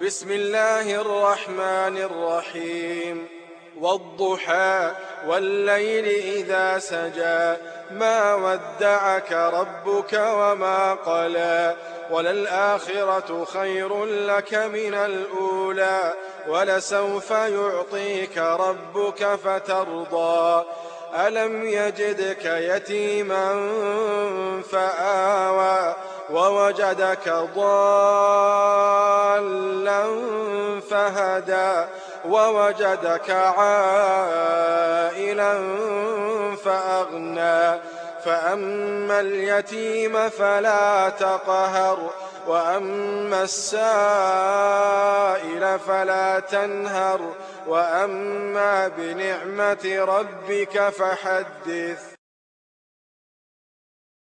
بسم الله الرحمن الرحيم. والضحى والليل إذا سجى ما ودعك ربك وما قلى وللآخرة خير لك من الأولى ولسوف يعطيك ربك فترضى ألم يجدك يتيما فآوى ووجدك ضالا فهدى ووجدك عائلا فأغنى فأما اليتيم فلا تقهر وأما السائل فلا تنهر وأما بنعمة ربك فحدث.